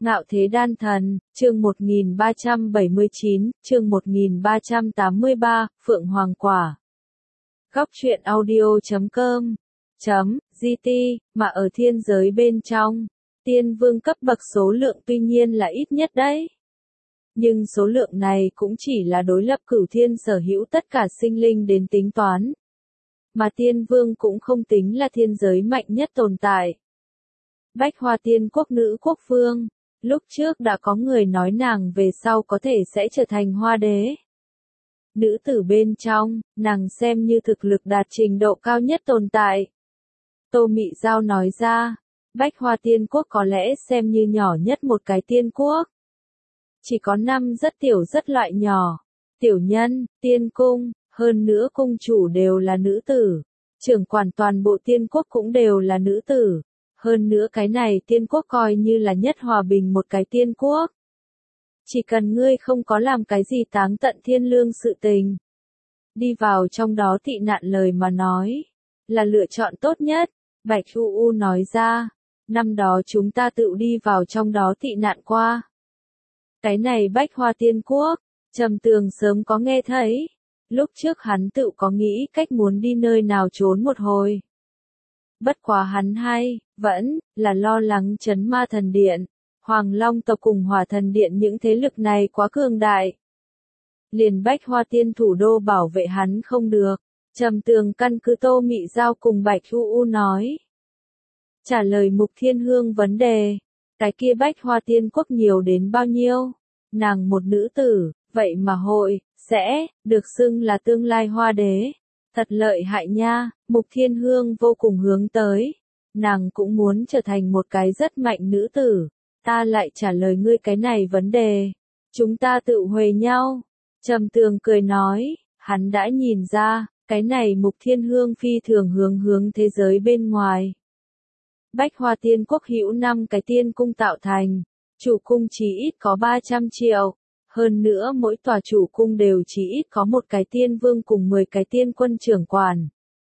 Ngạo thế đan thần, chương 1379, chương 1383, Phượng Hoàng Quả. Góc truyện audio.com .gt, mà ở thiên giới bên trong, tiên vương cấp bậc số lượng tuy nhiên là ít nhất đấy. Nhưng số lượng này cũng chỉ là đối lập cửu thiên sở hữu tất cả sinh linh đến tính toán. Mà tiên vương cũng không tính là thiên giới mạnh nhất tồn tại. Bách Hoa Tiên quốc nữ quốc vương, lúc trước đã có người nói nàng về sau có thể sẽ trở thành hoa đế. Nữ tử bên trong, nàng xem như thực lực đạt trình độ cao nhất tồn tại. Tô Mị Giao nói ra, Bách Hoa Tiên quốc có lẽ xem như nhỏ nhất một cái tiên quốc. Chỉ có 5 rất tiểu rất loại nhỏ, tiểu nhân, tiên cung, hơn nữa cung chủ đều là nữ tử, trưởng quản toàn bộ tiên quốc cũng đều là nữ tử. Hơn nữa cái này tiên quốc coi như là nhất hòa bình một cái tiên quốc. Chỉ cần ngươi không có làm cái gì táng tận thiên lương sự tình. Đi vào trong đó tị nạn lời mà nói, là lựa chọn tốt nhất. Bạch U nói ra, năm đó chúng ta tự đi vào trong đó tị nạn qua. Cái này Bách Hoa Tiên quốc, Trầm Tường sớm có nghe thấy. Lúc trước hắn tự có nghĩ cách muốn đi nơi nào trốn một hồi. Bất quá hắn vẫn là lo lắng Chấn Ma Thần Điện, Hoàng Long tộc cùng Hỏa Thần Điện những thế lực này quá cường đại. Liền Bách Hoa Tiên thủ đô bảo vệ hắn không được. Trầm Tường căn cứ Tô Mị Giao cùng Bạch U nói. Trả lời Mục Thiên Hương vấn đề, cái kia Bách Hoa Tiên quốc nhiều đến bao nhiêu? Nàng một nữ tử, vậy mà sẽ được xưng là tương lai hoa đế. Thật lợi hại nha, Mục Thiên Hương vô cùng hướng tới. Nàng cũng muốn trở thành một cái rất mạnh nữ tử. Ta lại trả lời ngươi cái này vấn đề. Chúng ta tự huề nhau. Trầm Tường cười nói, hắn đã nhìn ra, cái này Mục Thiên Hương phi thường hướng thế giới bên ngoài. Bách Hoa Tiên quốc hữu 5 cái tiên cung tạo thành. Chủ cung chỉ ít có 300 triệu. Hơn nữa mỗi tòa chủ cung đều chỉ ít có một cái tiên vương cùng 10 cái tiên quân trưởng quản.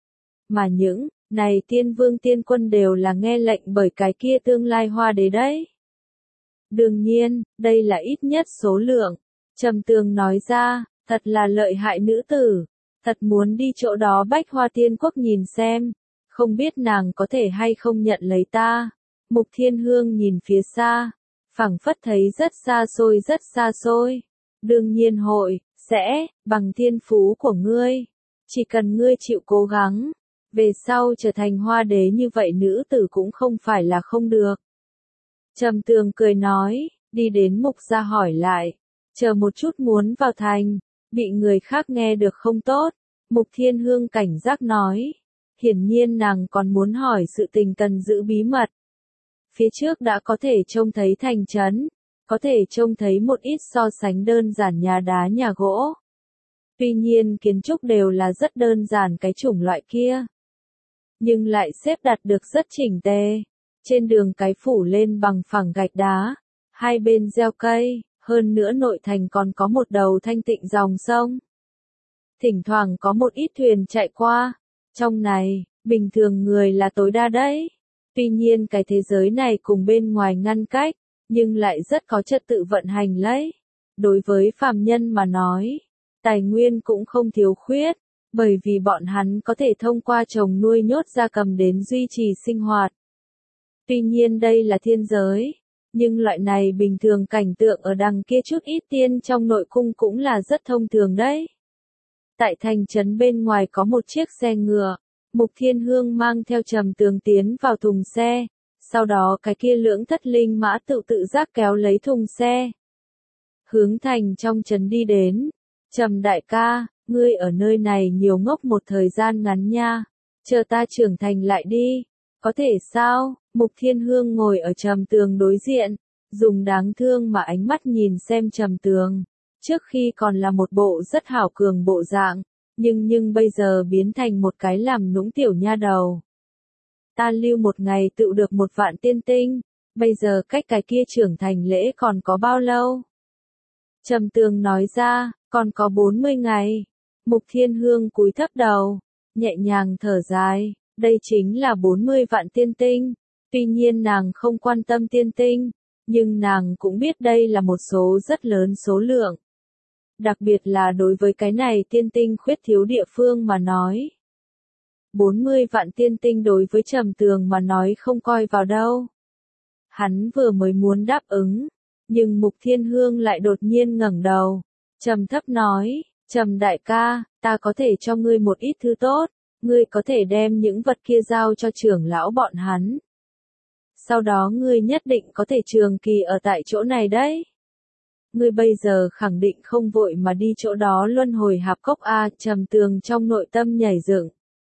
Mà những này tiên vương tiên quân đều là nghe lệnh bởi cái kia tương lai hoa đế đấy. Đương nhiên, đây là ít nhất số lượng. Trầm Tường nói ra, thật là lợi hại nữ tử. Thật muốn đi chỗ đó Bách Hoa Tiên quốc nhìn xem. Không biết nàng có thể hay không nhận lấy ta. Mục Thiên Hương nhìn phía xa. Phảng phất thấy rất xa xôi. Đương nhiên sẽ, bằng thiên phú của ngươi. Chỉ cần ngươi chịu cố gắng. Về sau trở thành hoa đế như vậy nữ tử cũng không phải là không được. Trầm Tường cười nói, đi đến Mục gia hỏi lại. Chờ một chút muốn vào thành. Bị người khác nghe được không tốt. Mục Thiên Hương cảnh giác nói. Hiển nhiên nàng còn muốn hỏi sự tình cần giữ bí mật. Phía trước đã có thể trông thấy thành trấn, có thể trông thấy một ít so sánh đơn giản nhà đá nhà gỗ. Tuy nhiên kiến trúc đều là rất đơn giản cái chủng loại kia. Nhưng lại xếp đặt được rất chỉnh tề. Trên đường cái phủ lên bằng phẳng gạch đá, hai bên gieo cây, hơn nữa nội thành còn có một đầu thanh tịnh dòng sông. Thỉnh thoảng có một ít thuyền chạy qua. Trong này, bình thường người là tối đa đấy. Tuy nhiên cái thế giới này cùng bên ngoài ngăn cách, nhưng lại rất có trật tự vận hành lấy. Đối với phàm nhân mà nói, tài nguyên cũng không thiếu khuyết, bởi vì bọn hắn có thể thông qua trồng nuôi nhốt gia cầm đến duy trì sinh hoạt. Tuy nhiên đây là thiên giới, nhưng loại này bình thường cảnh tượng ở đằng kia chút ít tiên trong nội cung cũng là rất thông thường đấy. Tại thành trấn bên ngoài có một chiếc xe ngựa. Mục Thiên Hương mang theo Trầm Tường tiến vào thùng xe, sau đó cái kia lưỡng thất linh mã tự giác kéo lấy thùng xe. Hướng thành trong trấn đi đến. Trầm đại ca, ngươi ở nơi này nhiều ngốc một thời gian ngắn nha, chờ ta trưởng thành lại đi, có thể sao? Mục Thiên Hương ngồi ở Trầm Tường đối diện, dùng đáng thương mà ánh mắt nhìn xem Trầm Tường, trước khi còn là một bộ rất hảo cường bộ dạng. Nhưng bây giờ biến thành một cái làm nũng tiểu nha đầu. Ta lưu một ngày tự được 1 vạn tiên tinh, bây giờ cách cái kia trưởng thành lễ còn có bao lâu? Trầm Tường nói ra, còn có 40 ngày. Mục Thiên Hương cúi thấp đầu, nhẹ nhàng thở dài, đây chính là 40 vạn tiên tinh. Tuy nhiên nàng không quan tâm tiên tinh, Nhưng nàng cũng biết đây là một số rất lớn số lượng. Đặc biệt là đối với cái này tiên tinh khuyết thiếu địa phương mà nói. 40 vạn tiên tinh đối với Trầm Tường mà nói không coi vào đâu. Hắn vừa mới muốn đáp ứng, nhưng Mục Thiên Hương lại đột nhiên ngẩng đầu, trầm thấp nói, Trầm đại ca, ta có thể cho ngươi một ít thứ tốt, ngươi có thể đem những vật kia giao cho trưởng lão bọn hắn. Sau đó ngươi nhất định có thể trường kỳ ở tại chỗ này đấy. Ngươi bây giờ khẳng định không vội mà đi chỗ đó luân hồi hạp cốc a. Trầm Tường trong nội tâm nhảy dựng.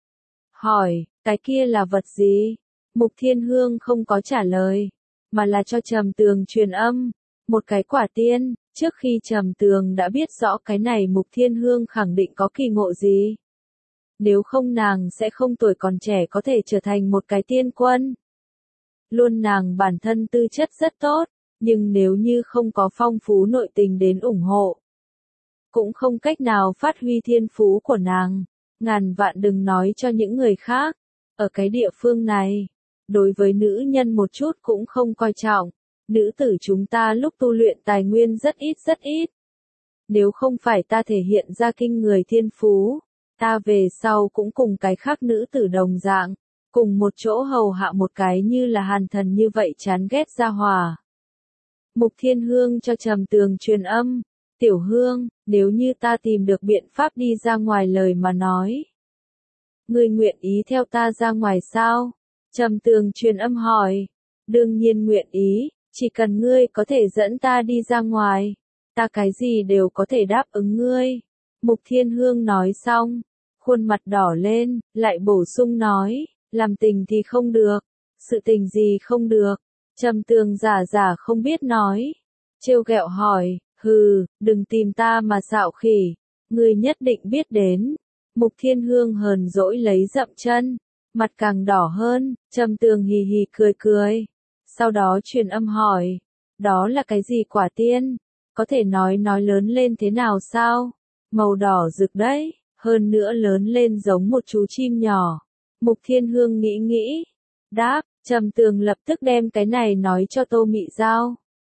Hỏi, cái kia là vật gì? Mục Thiên Hương không có trả lời, mà là cho Trầm Tường truyền âm, một cái quả tiên. Trước khi Trầm Tường đã biết rõ cái này Mục Thiên Hương khẳng định có kỳ ngộ gì. Nếu không nàng sẽ không tuổi còn trẻ có thể trở thành một cái tiên quân. Luôn nàng bản thân tư chất rất tốt, nhưng nếu như không có phong phú nội tình đến ủng hộ, cũng không cách nào phát huy thiên phú của nàng. Ngàn vạn đừng nói cho những người khác, ở cái địa phương này, đối với nữ nhân một chút cũng không coi trọng. Nữ tử chúng ta lúc tu luyện tài nguyên rất ít. Nếu không phải ta thể hiện ra kinh người thiên phú, ta về sau cũng cùng cái khác nữ tử đồng dạng, cùng một chỗ hầu hạ một cái như là Hàn Thần như vậy chán ghét gia hỏa. Mục Thiên Hương cho Trầm Tường truyền âm, Tiểu Hương, nếu như ta tìm được biện pháp đi ra ngoài lời mà nói. Ngươi nguyện ý theo ta ra ngoài sao? Trầm Tường truyền âm hỏi, đương nhiên nguyện ý, chỉ cần ngươi có thể dẫn ta đi ra ngoài, ta cái gì đều có thể đáp ứng ngươi. Mục Thiên Hương nói xong, khuôn mặt đỏ lên, lại bổ sung nói, làm tình thì không được, sự tình gì không được. Trầm Tường giả không biết nói, trêu ghẹo hỏi, hừ, đừng tìm ta mà xạo khỉ, ngươi nhất định biết đến. Mục Thiên Hương hờn dỗi lấy dậm chân, mặt càng đỏ hơn. Trầm Tường hì hì cười, sau đó truyền âm hỏi, đó là cái gì quả tiên, có thể nói lớn lên thế nào sao? Màu đỏ rực đấy, hơn nữa lớn lên giống một chú chim nhỏ. Mục Thiên Hương nghĩ, đáp, Trầm Tường lập tức đem cái này nói cho Tô Mị Giao.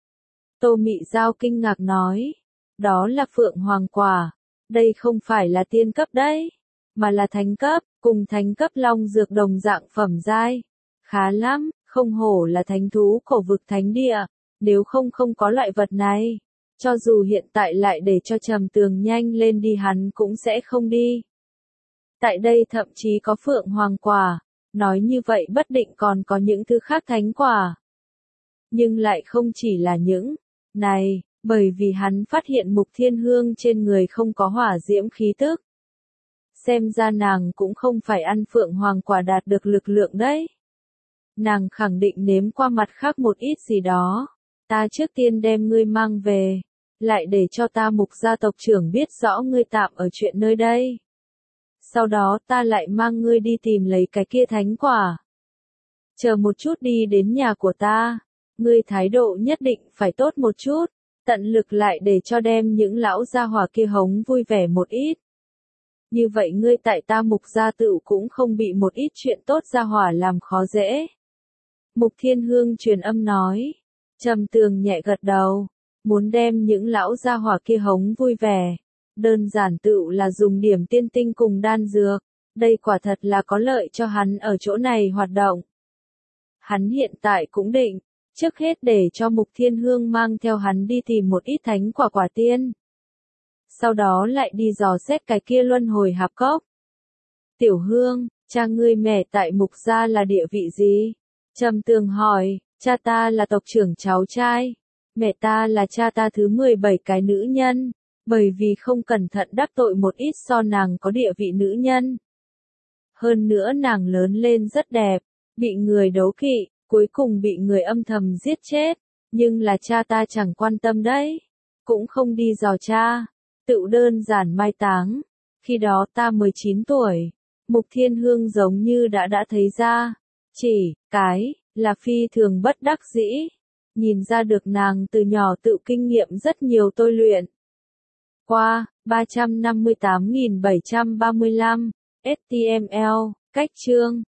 Tô Mị Giao kinh ngạc nói, đó là Phượng Hoàng quả, đây không phải là tiên cấp đấy, mà là thánh cấp, cùng thánh cấp long dược đồng dạng phẩm giai. Khá lắm, không hổ là thánh thú cổ vực thánh địa, nếu không có loại vật này, cho dù hiện tại lại để cho Trầm Tường nhanh lên đi hắn cũng sẽ không đi. Tại đây thậm chí có Phượng Hoàng quả, nói như vậy bất định còn có những thứ khác thánh quả. Nhưng lại không chỉ là những này, bởi vì hắn phát hiện Mục Thiên Hương trên người không có hỏa diễm khí tức. Xem ra nàng cũng không phải ăn Phượng Hoàng quả đạt được lực lượng đấy. Nàng khẳng định nếm qua mặt khác một ít gì đó. Ta trước tiên đem ngươi mang về, lại để cho ta Mục gia tộc trưởng biết rõ ngươi tạm ở chuyện nơi đây. Sau đó ta lại mang ngươi đi tìm lấy cái kia thánh quả. Chờ một chút đi đến nhà của ta, ngươi thái độ nhất định phải tốt một chút, tận lực lại để cho đem những lão gia hỏa kia hống vui vẻ một ít. Như vậy ngươi tại ta Mục gia tựu cũng không bị một ít chuyện tốt gia hỏa làm khó dễ. Mục Thiên Hương truyền âm nói, Trầm Tường nhẹ gật đầu, muốn đem những lão gia hỏa kia hống vui vẻ. Đơn giản tựu là dùng điểm tiên tinh cùng đan dược, đây quả thật là có lợi cho hắn ở chỗ này hoạt động. Hắn hiện tại cũng định, trước hết để cho Mục Thiên Hương mang theo hắn đi tìm một ít thánh quả quả tiên. Sau đó lại đi dò xét cái kia luân hồi hạp cốc. Tiểu Hương, cha ngươi mẹ tại Mục gia là địa vị gì? Trầm Tường hỏi, cha ta là tộc trưởng cháu trai, mẹ ta là cha ta thứ 17 cái nữ nhân, bởi vì không cẩn thận đắc tội một ít so nàng có địa vị nữ nhân. Hơn nữa nàng lớn lên rất đẹp, bị người đấu kỵ, cuối cùng bị người âm thầm giết chết, nhưng là cha ta chẳng quan tâm đấy, cũng không đi dò cha, tự đơn giản mai táng. Khi đó ta 19 tuổi, Mục Thiên Hương giống như đã thấy ra, chỉ cái là phi thường bất đắc dĩ, nhìn ra được nàng từ nhỏ tự kinh nghiệm rất nhiều tôi luyện. Qua 358.735 HTML, cách chương